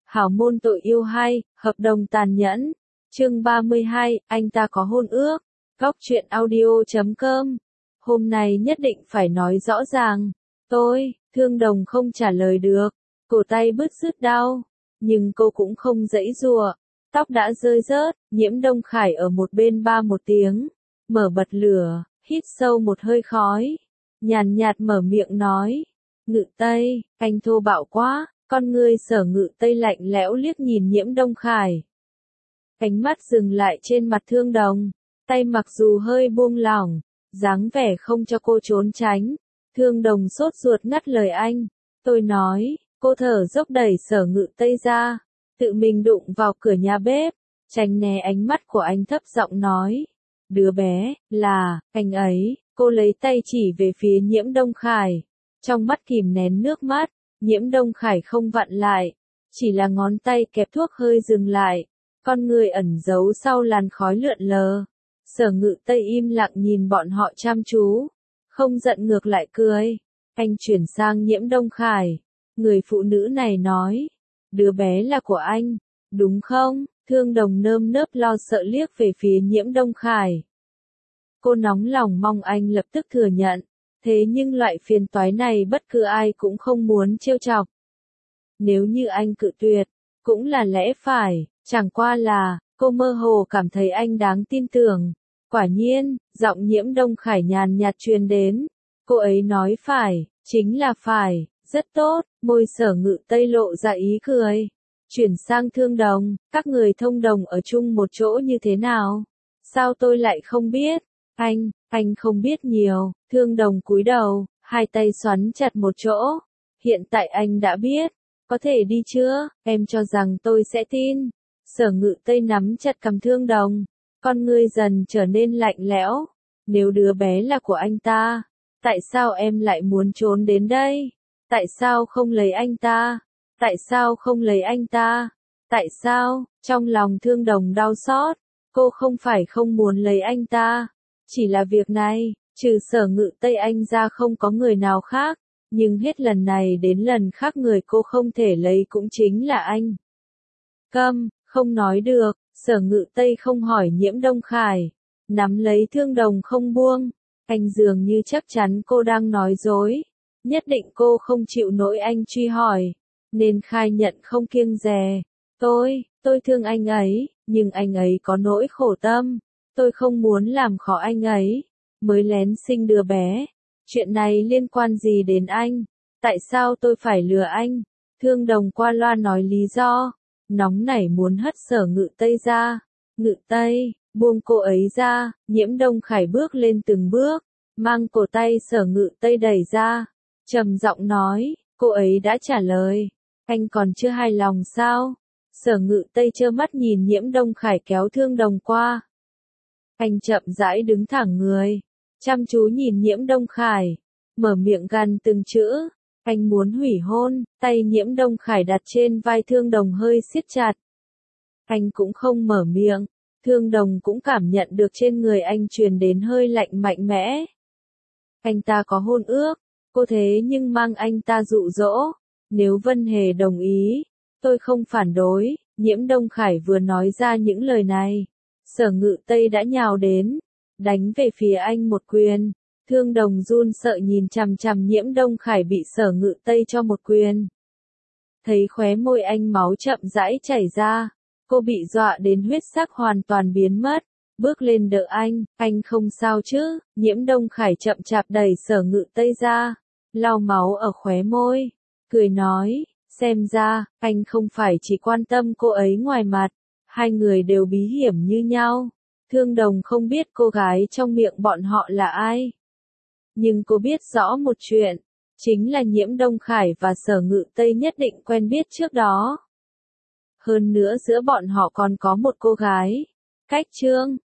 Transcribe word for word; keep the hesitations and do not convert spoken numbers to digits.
Hảo môn tội yêu hay, hợp đồng tàn nhẫn. Chương ba mươi hai, anh ta có hôn ước. Góc truyện audio chấm com. Hôm nay nhất định phải nói rõ ràng. Tôi, Thương Đồng không trả lời được. Cổ tay bứt rứt đau. Nhưng cô cũng không giãy giụa. Tóc đã rơi rớt, Nhiễm Đông Khải ở một bên ba một tiếng. Mở bật lửa, hít sâu một hơi khói. Nhàn nhạt mở miệng nói. Ngự Tây, anh thô bạo quá. Con ngươi Sở Ngự Tây lạnh lẽo liếc nhìn Nhiễm Đông Khải. Ánh mắt dừng lại trên mặt Thương Đồng. Tay mặc dù hơi buông lỏng, dáng vẻ không cho cô trốn tránh. Thương Đồng sốt ruột ngắt lời anh. Tôi nói, cô thở dốc đẩy Sở Ngự Tây ra. Tự mình đụng vào cửa nhà bếp. Tránh né ánh mắt của anh thấp giọng nói. Đứa bé, là, anh ấy. Cô lấy tay chỉ về phía Nhiễm Đông Khải. Trong mắt kìm nén nước mắt. Nhiễm Đông Khải không vặn lại, chỉ là ngón tay kẹp thuốc hơi dừng lại, con người ẩn giấu sau làn khói lượn lờ. Sở Ngự Tây im lặng nhìn bọn họ chăm chú, không giận ngược lại cười. Anh chuyển sang Nhiễm Đông Khải, người phụ nữ này nói, đứa bé là của anh, đúng không? Thương Đồng nơm nớp lo sợ liếc về phía Nhiễm Đông Khải. Cô nóng lòng mong anh lập tức thừa nhận. Thế nhưng loại phiền toái này bất cứ ai cũng không muốn trêu chọc. Nếu như anh cự tuyệt, cũng là lẽ phải, chẳng qua là, cô mơ hồ cảm thấy anh đáng tin tưởng. Quả nhiên, giọng Nhiễm Đông Khải nhàn nhạt truyền đến. Cô ấy nói phải, chính là phải, rất tốt, môi Sở Ngự Tây lộ ra ý cười. Chuyển sang Thương Đồng, các người thông đồng ở chung một chỗ như thế nào? Sao tôi lại không biết? Anh, anh không biết nhiều. Thương Đồng cúi đầu, hai tay xoắn chặt một chỗ. Hiện tại anh đã biết. Có thể đi chưa? Em cho rằng tôi sẽ tin. Sở Ngự Tây nắm chặt cầm Thương Đồng. Con ngươi dần trở nên lạnh lẽo. Nếu đứa bé là của anh ta, tại sao em lại muốn trốn đến đây? Tại sao không lấy anh ta? Tại sao không lấy anh ta? Tại sao? Trong lòng Thương Đồng đau xót. Cô không phải không muốn lấy anh ta. Chỉ là việc này, trừ Sở Ngự Tây anh ra không có người nào khác, nhưng hết lần này đến lần khác người cô không thể lấy cũng chính là anh. Câm, không nói được, Sở Ngự Tây không hỏi Nhiễm Đông Khải, nắm lấy Thương Đồng không buông, anh dường như chắc chắn cô đang nói dối, nhất định cô không chịu nổi anh truy hỏi, nên khai nhận không kiêng dè. Tôi, tôi thương anh ấy, nhưng anh ấy có nỗi khổ tâm. Tôi không muốn làm khó anh ấy, mới lén sinh đứa bé. Chuyện này liên quan gì đến anh? Tại sao tôi phải lừa anh? Thương Đồng qua loa nói lý do, nóng nảy muốn hất Sở Ngự Tây ra. Ngự Tây, buông cô ấy ra. Nhiễm Đông Khải bước lên từng bước, mang cổ tay Sở Ngự Tây đẩy ra. Trầm giọng nói, cô ấy đã trả lời. Anh còn chưa hài lòng sao? Sở Ngự Tây trơ mắt nhìn Nhiễm Đông Khải kéo Thương Đồng qua. Anh chậm rãi đứng thẳng người, chăm chú nhìn Nhiễm Đông Khải, mở miệng gằn từng chữ, anh muốn hủy hôn. Tay Nhiễm Đông Khải đặt trên vai Thương Đồng hơi siết chặt. Anh cũng không mở miệng, Thương Đồng cũng cảm nhận được trên người anh truyền đến hơi lạnh mạnh mẽ. Anh ta có hôn ước, cô thế nhưng mang anh ta dụ dỗ, nếu Vân Hề đồng ý, tôi không phản đối. Nhiễm Đông Khải vừa nói ra những lời này. Sở Ngự Tây đã nhào đến, đánh về phía anh một quyền. Thương Đồng run sợ nhìn chằm chằm Nhiễm Đông Khải bị Sở Ngự Tây cho một quyền. Thấy khóe môi anh máu chậm rãi chảy ra, cô bị dọa đến huyết sắc hoàn toàn biến mất, bước lên đỡ anh, anh không sao chứ? Nhiễm Đông Khải chậm chạp đẩy Sở Ngự Tây ra, lau máu ở khóe môi, cười nói, xem ra, anh không phải chỉ quan tâm cô ấy ngoài mặt. Hai người đều bí hiểm như nhau. Thương Đồng không biết cô gái trong miệng bọn họ là ai. Nhưng cô biết rõ một chuyện, chính là Nhiễm Đông Khải và Sở Ngự Tây nhất định quen biết trước đó. Hơn nữa giữa bọn họ còn có một cô gái. Cách Trương,